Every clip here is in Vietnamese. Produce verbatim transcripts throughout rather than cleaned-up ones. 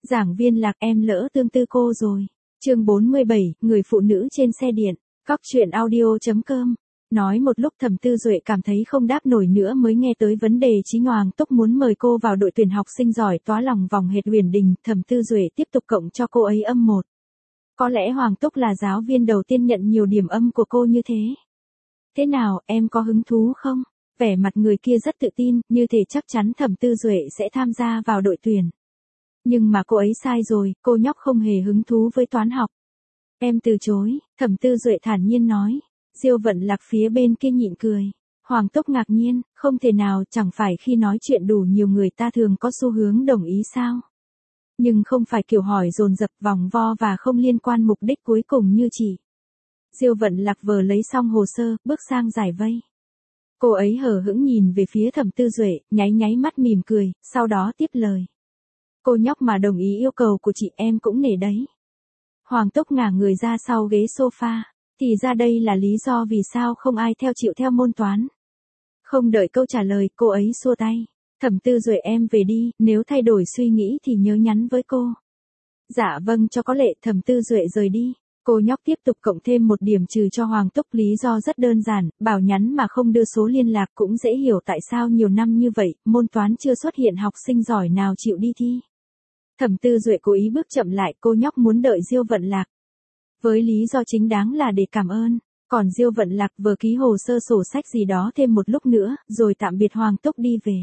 Giảng viên Lạc, em lỡ tương tư cô rồi. Chương bốn mươi bảy, người phụ nữ trên xe điện. Cóc truyện audio chấm com. Nói một lúc Thẩm Tư Duệ cảm thấy không đáp nổi nữa mới nghe tới vấn đề Chí Hoàng Túc muốn mời cô vào đội tuyển học sinh giỏi tóa lòng vòng hệt Huyền Đình. Thẩm Tư Duệ tiếp tục cộng cho cô ấy âm một. Có lẽ Hoàng Túc là giáo viên đầu tiên nhận nhiều điểm âm của cô như thế. Thế nào, em có hứng thú không? Vẻ mặt người kia rất tự tin, như thể chắc chắn Thẩm Tư Duệ sẽ tham gia vào đội tuyển. Nhưng mà cô ấy sai rồi, cô nhóc không hề hứng thú với toán học. Em từ chối, Thẩm Tư Duệ thản nhiên nói. Diêu Vận Lạc phía bên kia nhịn cười. Hoàng Túc ngạc nhiên, không thể nào, chẳng phải khi nói chuyện đủ nhiều người ta thường có xu hướng đồng ý sao? Nhưng không phải kiểu hỏi dồn dập vòng vo và không liên quan mục đích cuối cùng như chị. Diêu Vận Lạc vừa lấy xong hồ sơ, bước sang giải vây. Cô ấy hờ hững nhìn về phía Thẩm Tư Duệ, nháy nháy mắt mỉm cười, sau đó tiếp lời. Cô nhóc mà đồng ý yêu cầu của chị em cũng nể đấy. Hoàng Túc ngả người ra sau ghế sofa, thì ra đây là lý do vì sao không ai theo chịu theo môn toán. Không đợi câu trả lời, cô ấy xua tay. Thẩm Tư Duệ em về đi, nếu thay đổi suy nghĩ thì nhớ nhắn với cô. Dạ vâng cho có lệ. Thẩm Tư Duệ rời đi. Cô nhóc tiếp tục cộng thêm một điểm trừ cho Hoàng Túc, lý do rất đơn giản, bảo nhắn mà không đưa số liên lạc cũng dễ hiểu tại sao nhiều năm như vậy, môn toán chưa xuất hiện học sinh giỏi nào chịu đi thi. Thẩm Tư Duệ cố ý bước chậm lại, cô nhóc muốn đợi Diêu Vận Lạc. Với lý do chính đáng là để cảm ơn, còn Diêu Vận Lạc vừa ký hồ sơ sổ sách gì đó thêm một lúc nữa, rồi tạm biệt Hoàng Túc đi về.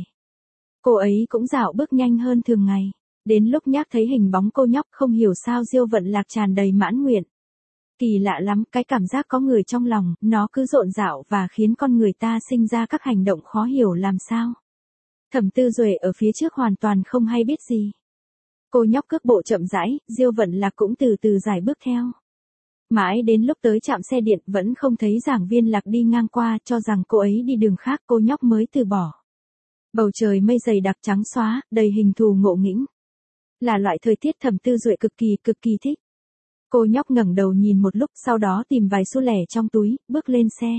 Cô ấy cũng dạo bước nhanh hơn thường ngày. Đến lúc nhắc thấy hình bóng cô nhóc không hiểu sao Diêu Vận Lạc tràn đầy mãn nguyện. Kỳ lạ lắm, cái cảm giác có người trong lòng, nó cứ rộn rạo và khiến con người ta sinh ra các hành động khó hiểu làm sao. Thẩm Tư Duệ ở phía trước hoàn toàn không hay biết gì. Cô nhóc cước bộ chậm rãi, Diêu Vận Lạc cũng từ từ giải bước theo. Mãi đến lúc tới trạm xe điện vẫn không thấy giảng viên Lạc đi ngang qua, cho rằng cô ấy đi đường khác, cô nhóc mới từ bỏ. Bầu trời mây dày đặc trắng xóa, đầy hình thù ngộ nghĩnh. Là loại thời tiết Thẩm Tư Duệ cực kỳ cực kỳ thích. Cô nhóc ngẩng đầu nhìn một lúc, sau đó tìm vài xu lẻ trong túi, bước lên xe.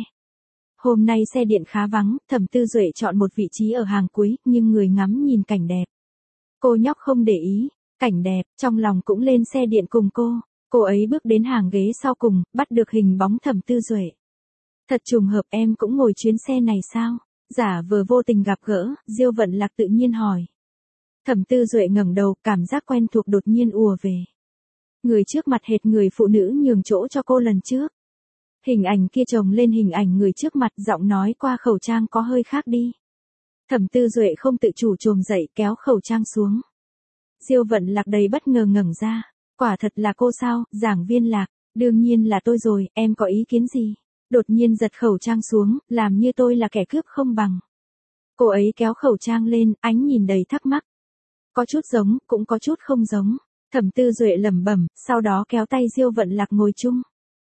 Hôm nay xe điện khá vắng, Thẩm Tư Duệ chọn một vị trí ở hàng cuối, nhưng người ngắm nhìn cảnh đẹp. Cô nhóc không để ý, cảnh đẹp, trong lòng cũng lên xe điện cùng cô. Cô ấy bước đến hàng ghế sau cùng, bắt được hình bóng Thẩm Tư Duệ. Thật trùng hợp, em cũng ngồi chuyến xe này sao? Giả vờ vô tình gặp gỡ, Diêu Vận Lạc tự nhiên hỏi. Thẩm Tư Duệ ngẩng đầu, cảm giác quen thuộc đột nhiên ùa về. Người trước mặt hệt người phụ nữ nhường chỗ cho cô lần trước. Hình ảnh kia chồng lên hình ảnh người trước mặt, giọng nói qua khẩu trang có hơi khác đi. Thẩm Tư Duệ không tự chủ chồm dậy, kéo khẩu trang xuống. Diêu Vận Lạc đầy bất ngờ ngẩng ra. Quả thật là cô sao, giảng viên Lạc? Đương nhiên là tôi rồi, em có ý kiến gì? Đột nhiên giật khẩu trang xuống, làm như tôi là kẻ cướp không bằng. Cô ấy kéo khẩu trang lên, ánh nhìn đầy thắc mắc. Có chút giống, cũng có chút không giống. Thẩm Tư Duệ lẩm bẩm, sau đó kéo tay Diêu Vận Lạc ngồi chung.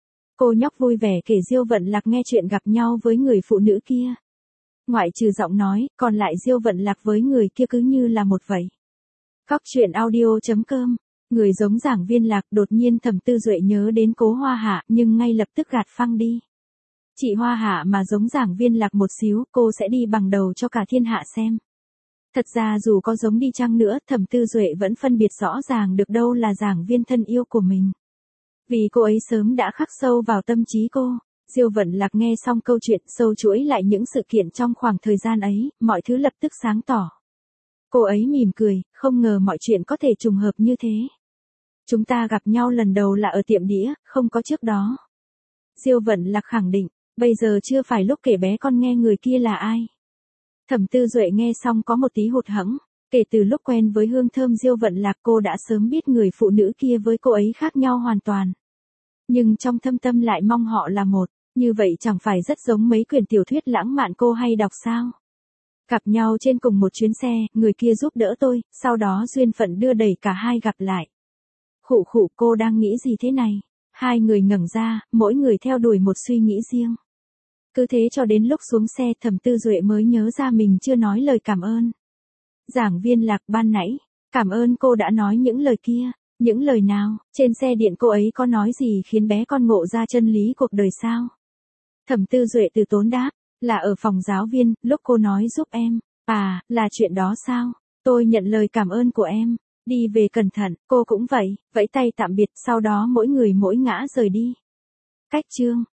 Cô nhóc vui vẻ kể Diêu Vận Lạc nghe chuyện gặp nhau với người phụ nữ kia. Ngoại trừ giọng nói, còn lại Diêu Vận Lạc với người kia cứ như là một vậy. Cóc truyện audio chấm com. Người giống giảng viên Lạc, đột nhiên Thẩm Tư Duệ nhớ đến Cố Hoa Hạ, nhưng ngay lập tức gạt phăng đi. Chị Hoa Hạ mà giống giảng viên Lạc một xíu, cô sẽ đi bằng đầu cho cả thiên hạ xem. Thật ra dù có giống đi chăng nữa, Thẩm Tư Duệ vẫn phân biệt rõ ràng được đâu là giảng viên thân yêu của mình. Vì cô ấy sớm đã khắc sâu vào tâm trí cô. Diêu Vận Lạc nghe xong câu chuyện, sâu chuỗi lại những sự kiện trong khoảng thời gian ấy, mọi thứ lập tức sáng tỏ. Cô ấy mỉm cười, không ngờ mọi chuyện có thể trùng hợp như thế. Chúng ta gặp nhau lần đầu là ở tiệm đĩa, không có trước đó. Diêu Vận Lạc khẳng định, bây giờ chưa phải lúc kể bé con nghe người kia là ai. Thẩm Tư Duệ nghe xong có một tí hụt hẫng, kể từ lúc quen với hương thơm Diêu Vận Lạc cô đã sớm biết người phụ nữ kia với cô ấy khác nhau hoàn toàn. Nhưng trong thâm tâm lại mong họ là một, như vậy chẳng phải rất giống mấy quyển tiểu thuyết lãng mạn cô hay đọc sao? Gặp nhau trên cùng một chuyến xe, người kia giúp đỡ tôi, sau đó duyên phận đưa đẩy cả hai gặp lại. Khụ khụ, cô đang nghĩ gì thế này? Hai người ngẩng ra, mỗi người theo đuổi một suy nghĩ riêng. Cứ thế cho đến lúc xuống xe, Thẩm Tư Duệ mới nhớ ra mình chưa nói lời cảm ơn. Giảng viên Lạc, ban nãy, cảm ơn cô đã nói những lời kia. Những lời nào? Trên xe điện cô ấy có nói gì khiến bé con ngộ ra chân lý cuộc đời sao? Thẩm Tư Duệ từ tốn đáp, là ở phòng giáo viên, lúc cô nói giúp em. À, là chuyện đó sao? Tôi nhận lời cảm ơn của em. Đi về cẩn thận, cô cũng vậy, vẫy tay tạm biệt, sau đó mỗi người mỗi ngã rời đi. Cách chương